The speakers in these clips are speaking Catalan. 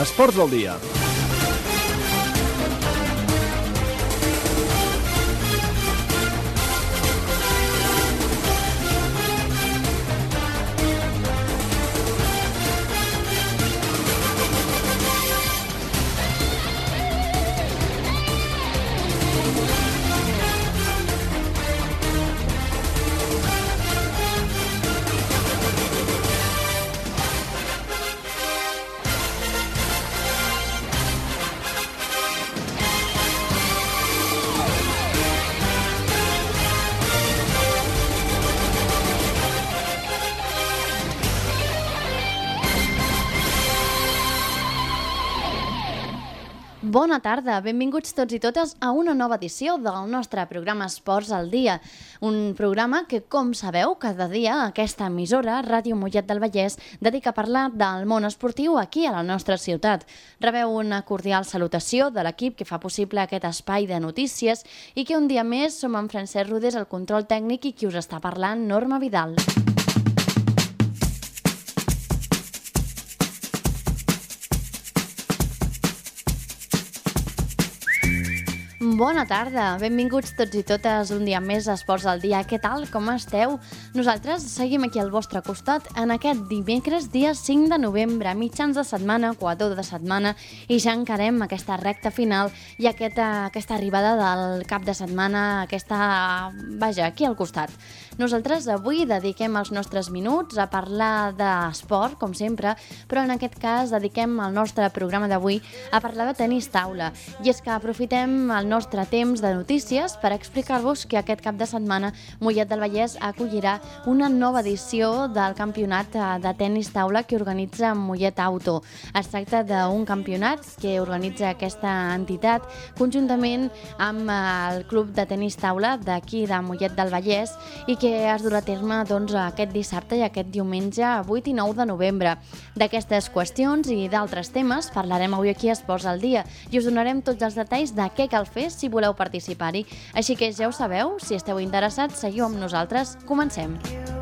Esports del dia. Bona tarda, benvinguts tots i totes a una nova edició del nostre programa Esports al Dia. Un programa que, com sabeu, cada dia aquesta emissora, Ràdio Mollet del Vallès, dedica a parlar del món esportiu aquí a la nostra ciutat. Rebeu una cordial salutació de l'equip que fa possible aquest espai de notícies i que un dia més som en Francesc Rodés, el control tècnic, i qui us està parlant, Norma Vidal. Bona tarda, benvinguts tots i totes un dia més a Esports al Dia. Què tal, com esteu? Nosaltres seguim aquí al vostre costat en aquest dimecres, dia 5 de novembre, mitjans de setmana, equador de setmana, i ja encarem aquesta recta final i aquesta arribada del cap de setmana, aquí al costat. Nosaltres avui dediquem els nostres minuts a parlar d'esport, com sempre, però en aquest cas dediquem el nostre programa d'avui a parlar de tenis taula. I és que aprofitem el nostre temps de notícies per explicar-vos que aquest cap de setmana Mollet del Vallès acollirà una nova edició del campionat de tenis taula que organitza Mollet Auto. Es tracta d'un campionat que organitza aquesta entitat conjuntament amb el club de tenis taula d'aquí de Mollet del Vallès i que es durà a terme aquest dissabte i aquest diumenge 8 i 9 de novembre. D'aquestes qüestions i d'altres temes parlarem avui aquí a Esports al Dia i us donarem tots els detalls de què cal fer si voleu participar-hi. Així que ja ho sabeu, si esteu interessats, seguiu amb nosaltres. Comencem.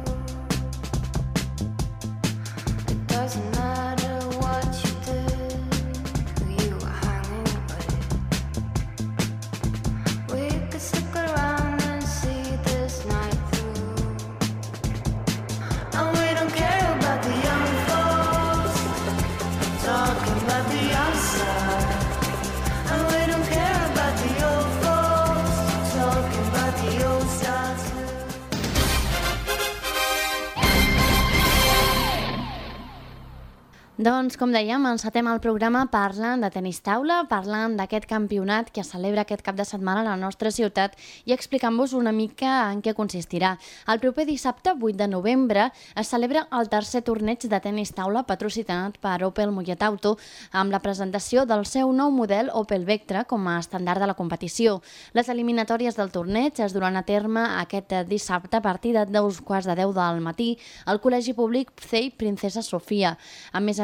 Doncs, com dèiem, encetem el programa parlant de tenis taula, parlant d'aquest campionat que es celebra aquest cap de setmana a la nostra ciutat i explicant-vos una mica en què consistirà. El proper dissabte, 8 de novembre, es celebra el tercer torneig de tenis taula patrocinat per Opel Mollet Auto amb la presentació del seu nou model Opel Vectra com a estàndard de la competició. Les eliminatòries del torneig es duran a terme aquest dissabte a partir de 2:15 del matí al Col·legi Públic CEI Princesa Sofia. A més,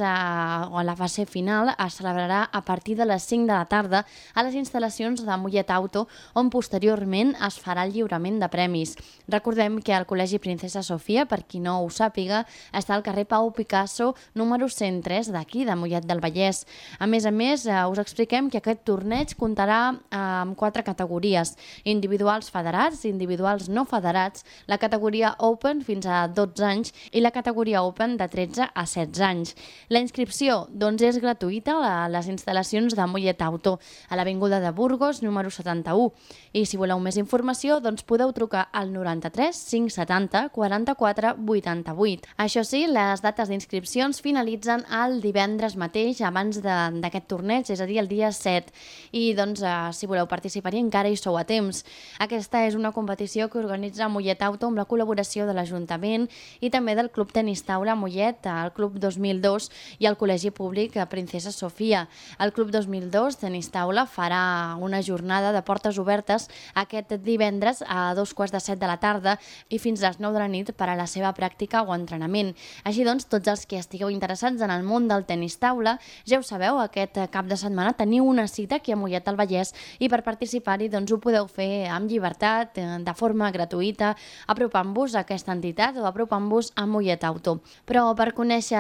la fase final es celebrarà a partir de les 5 de la tarda a les instal·lacions de Mollet Auto, on posteriorment es farà el lliurament de premis. Recordem que el Col·legi Princesa Sofia, per qui no ho sàpiga, està al carrer Pau Picasso, número 103, d'aquí, de Mollet del Vallès. A més, us expliquem que aquest torneig comptarà amb 4 categories: individuals federats, individuals no federats, la categoria Open fins a 12 anys i la categoria Open de 13 a 16 anys. La inscripció és gratuïta a les instal·lacions de Mollet Auto, a l'avinguda de Burgos, número 71. I si voleu més informació, podeu trucar al 93 570 44 88. Això sí, les dates d'inscripcions finalitzen el divendres mateix, abans d'aquest torneig, és a dir, el dia 7. I si voleu participar-hi encara hi sou a temps. Aquesta és una competició que organitza Mollet Auto amb la col·laboració de l'Ajuntament i també del Club Tenis Taula Mollet, el Club 2002 i el Col·legi Públic Princesa Sofia. El Club 2002 Tenis Taula farà una jornada de portes obertes aquest divendres a 2:15 de la tarda i fins a les 9 de la nit per a la seva pràctica o entrenament. Així doncs, tots els que estigueu interessats en el món del tenis taula, ja ho sabeu, aquest cap de setmana teniu una cita aquí a Mollet del Vallès i per participar-hi ho podeu fer amb llibertat, de forma gratuïta, apropant-vos a aquesta entitat o apropant-vos a Mollet Auto. Però per conèixer de ben a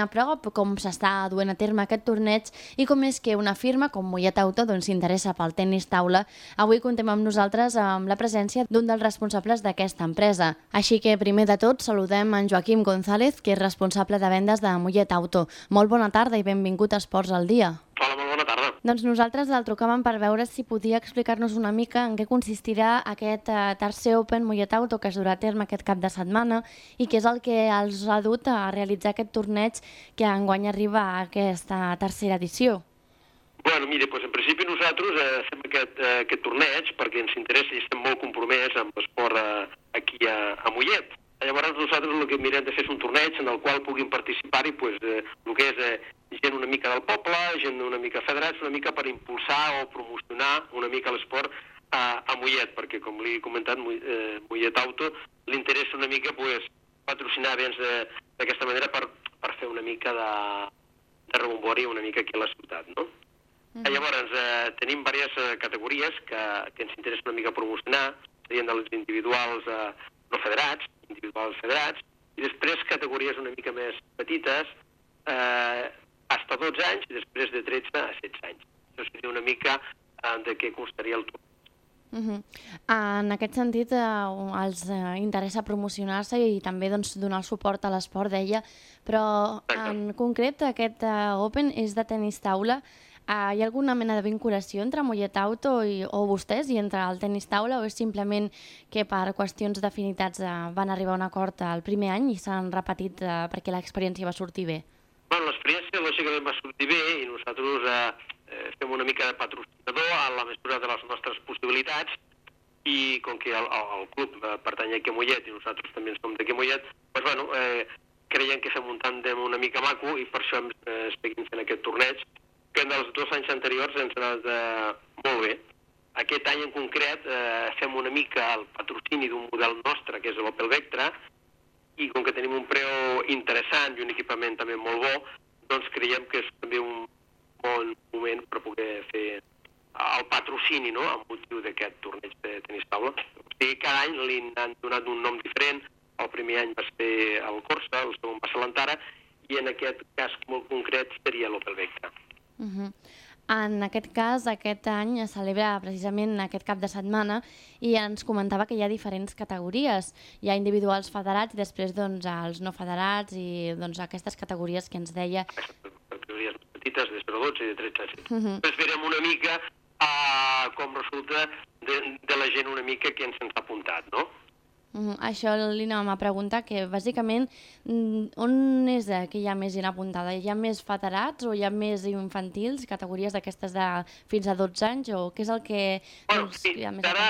a prop com s'està duent a terme aquest torneig i com és que una firma com Mollet Auto s'interessa pel tenis taula. Avui contem amb nosaltres amb la presència d'un dels responsables d'aquesta empresa. Així que, primer de tot, saludem en Joaquim González, que és responsable de vendes de Mollet Auto. Molt bona tarda i benvingut a Esports al Dia. Hola, molt bona tarda. Doncs nosaltres el trucàvem per veure si podia explicar-nos una mica en què consistirà aquest tercer Open Mollet Auto que es durà a terme aquest cap de setmana i què és el que els ha dut a realitzar aquest torneig que enguany arriba a aquesta tercera edició. Bueno, mira, doncs en principi nosaltres fem aquest torneig perquè ens interessa i estem molt compromès amb l'esport aquí a Mollet. Llavors nosaltres el que mirem de fer és un torneig en el qual puguin participar-hi el que és gent una mica del poble, gent una mica federats, una mica per impulsar o promocionar una mica l'esport a Mollet, perquè com li he comentat, Mollet Auto li interessa una mica patrocinar béns d'aquesta manera per fer una mica de rebombori una mica aquí a la ciutat, no? Llavors tenim diverses categories que ens interessa una mica promocionar, serien dels individuals no federats, individuals federats, i després categories una mica més petites, fins a 12 anys i després de 13 a 16 anys. Això seria una mica de què constaria el torneig. En aquest sentit, els interessa promocionar-se i també donar suport a l'esport, deia, però en concret aquest Open és de tenis taula. Hi ha alguna mena de vinculació entre Mollet Auto o vostès i entre el tenis taula o és simplement que per qüestions d'afinitats van arribar a un acord el primer any i s'han repetit perquè l'experiència va sortir bé? Bueno, l'experiència lògicament va sortir bé i nosaltres fem una mica de patrocinador a la mesura de les nostres possibilitats i com que el club pertany aquí a Mollet i nosaltres també som d'aquí a Mollet, doncs bueno, creiem que fem un tàndem una mica maco i per això seguim fent aquest torneig que en els 2 anys anteriors ens ha anat molt bé. Aquest any en concret fem una mica el patrocini d'un model nostre, que és l'Opel Vectra, i com que tenim un preu interessant i un equipament també molt bo, doncs creiem que és també un bon moment per poder fer el patrocini, no?, amb motiu d'aquest torneig de tenis taula. O sigui, cada any li han donat un nom diferent. El primer any va ser el Corsa, el segon va ser l'Antara, i en aquest cas molt concret seria l'Opel Vectra. En aquest cas, aquest any es celebra precisament aquest cap de setmana i ens comentava que hi ha diferents categories. Hi ha individuals federats i després els no federats i aquestes categories que ens deia. Categories petites, de 0-12 i de 13 a 16. Després verem una mica com resulta de la gent una mica que ens ha apuntat, no? Això li anàvem a preguntar, que bàsicament on és que hi ha més gent apuntada? Hi ha més federats o hi ha més infantils, categories d'aquestes de fins a 12 anys, o què és el que hi ha més ara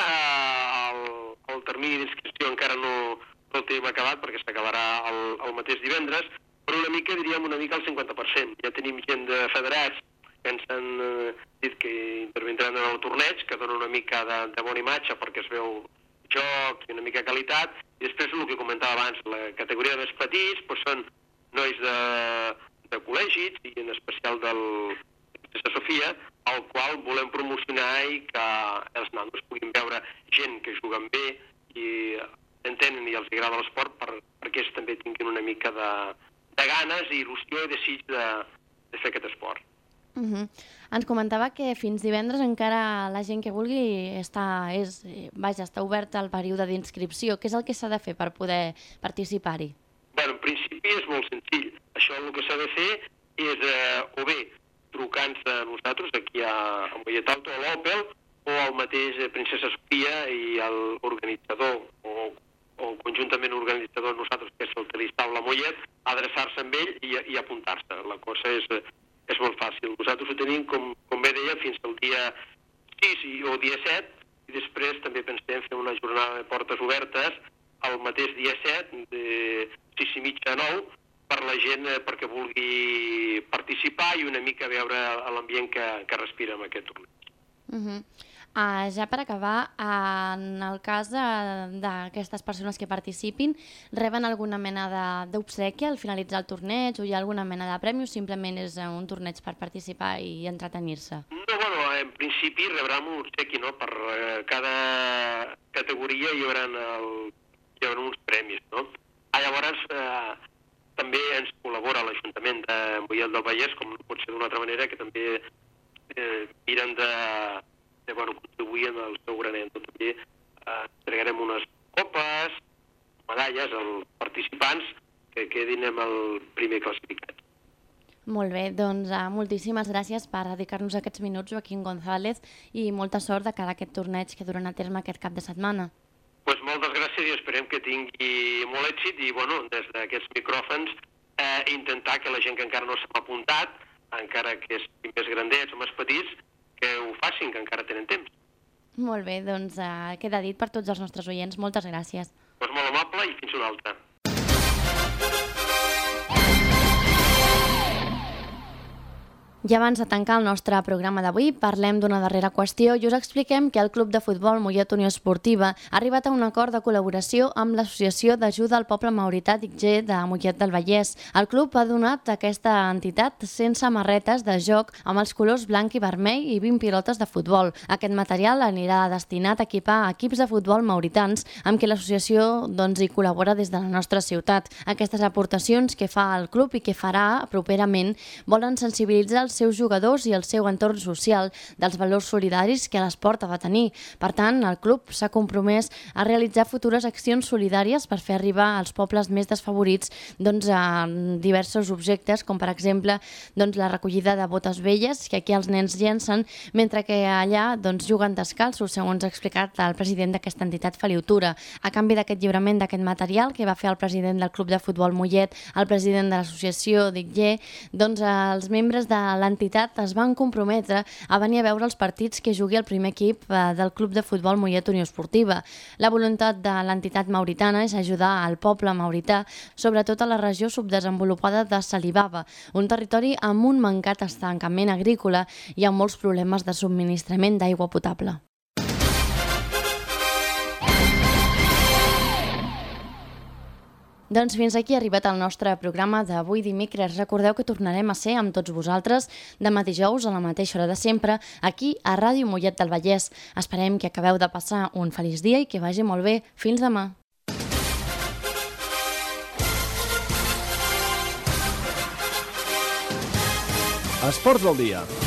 el termini d'inscripció encara no el tenim acabat perquè s'acabarà el mateix divendres, però una mica diríem una mica el 50%. Ja tenim gent de federats que ens han dit que intervindran en el torneig, que dona una mica de bona imatge perquè es veu joc i una mica qualitat, i després el que comentava abans, la categoria de més petits són nois de col·legis i en especial del de Sofia, al qual volem promocionar i que els nanos puguin veure gent que juguen bé i entenen i els agrada l'esport perquè ells també tinguin una mica de ganes i il·lusió i desig de fer aquest esport. Ens comentava que fins divendres encara la gent que vulgui està obert al període d'inscripció. Què és el que s'ha de fer per poder participar-hi? Bé, en principi és molt senzill. Això el que s'ha de fer és o bé trucant-nos a nosaltres aquí a Mollet Auto, a l'Opel, o al mateix Princesa Sofia i l'organitzador o conjuntament l'organitzador nosaltres, que és el Tenis Taula Mollet, adreçar-se amb ell i apuntar-se. La cosa és molt fàcil. Nosaltres ho tenim, com bé deia, fins al dia 6 o dia 7, i després també pensem fer una jornada de portes obertes el mateix dia 7, de 6:30 a 9, per la gent perquè vulgui participar i una mica veure l'ambient que respira en aquest torneig. Ja per acabar, en el cas d'aquestes persones que participin, reben alguna mena d'obsequi al finalitzar el torneig o hi ha alguna mena de premi o simplement és un torneig per participar i entretenir-se? No, bueno, en principi rebran un obsequi, no? Per cada categoria hi haurà uns premis, no? Llavors també ens col·labora l'Ajuntament del Vallès, com no pot ser d'una altra manera, que també miren de contribuir en el seu granet. Doncs també entregarem unes copes, medalles als participants que quedin amb el primer classificat. Molt bé, doncs moltíssimes gràcies per dedicar-nos aquests minuts, Joaquín González, i molta sort de cara a aquest torneig que duran a terme aquest cap de setmana. Doncs moltes gràcies i esperem que tingui molt èxit i, des d'aquests micròfons, intentar que la gent que encara no s'ha apuntat, encara que siguin més grandets o més petits, que ho facin, que encara tenen temps. Molt bé, doncs queda dit per tots els nostres oients. Moltes gràcies. Doncs molt amable i fins una altra. I abans de tancar el nostre programa d'avui, parlem d'una darrera qüestió i us expliquem que el Club de Futbol Mollet Unió Esportiva ha arribat a un acord de col·laboració amb l'Associació d'Ajuda al Poble Maurità d'Icgé de Mollet del Vallès. El club ha donat a aquesta entitat 100 samarretes de joc amb els colors blanc i vermell i 20 pilotes de futbol. Aquest material anirà destinat a equipar equips de futbol mauritans amb què l'associació hi col·labora des de la nostra ciutat. Aquestes aportacions que fa el club i que farà properament volen sensibilitzar els seus jugadors i el seu entorn social dels valors solidaris que l'esport ha de tenir. Per tant, el club s'ha compromès a realitzar futures accions solidàries per fer arribar als pobles més desfavorits a diversos objectes, com per exemple la recollida de botes velles que aquí els nens llencen, mentre que allà juguen descalços, segons ha explicat el president d'aquesta entitat, Feliu Tura. A canvi d'aquest lliurament d'aquest material que va fer el president del Club de Futbol Mollet, el president de l'associació d'Icgé, els membres de l'entitat es van comprometre a venir a veure els partits que jugui el primer equip del Club de Futbol Mollet Unió Esportiva. La voluntat de l'entitat mauritana és ajudar al poble maurità, sobretot a la regió subdesenvolupada de Salibaba, un territori amb un mancat estancament agrícola i amb molts problemes de subministrament d'aigua potable. Doncs fins aquí ha arribat el nostre programa d'avui dimecres. Recordeu que tornarem a ser amb tots vosaltres demà dijous a la mateixa hora de sempre, aquí a Ràdio Mollet del Vallès. Esperem que acabeu de passar un feliç dia i que vagi molt bé. Fins demà. Esports del dia.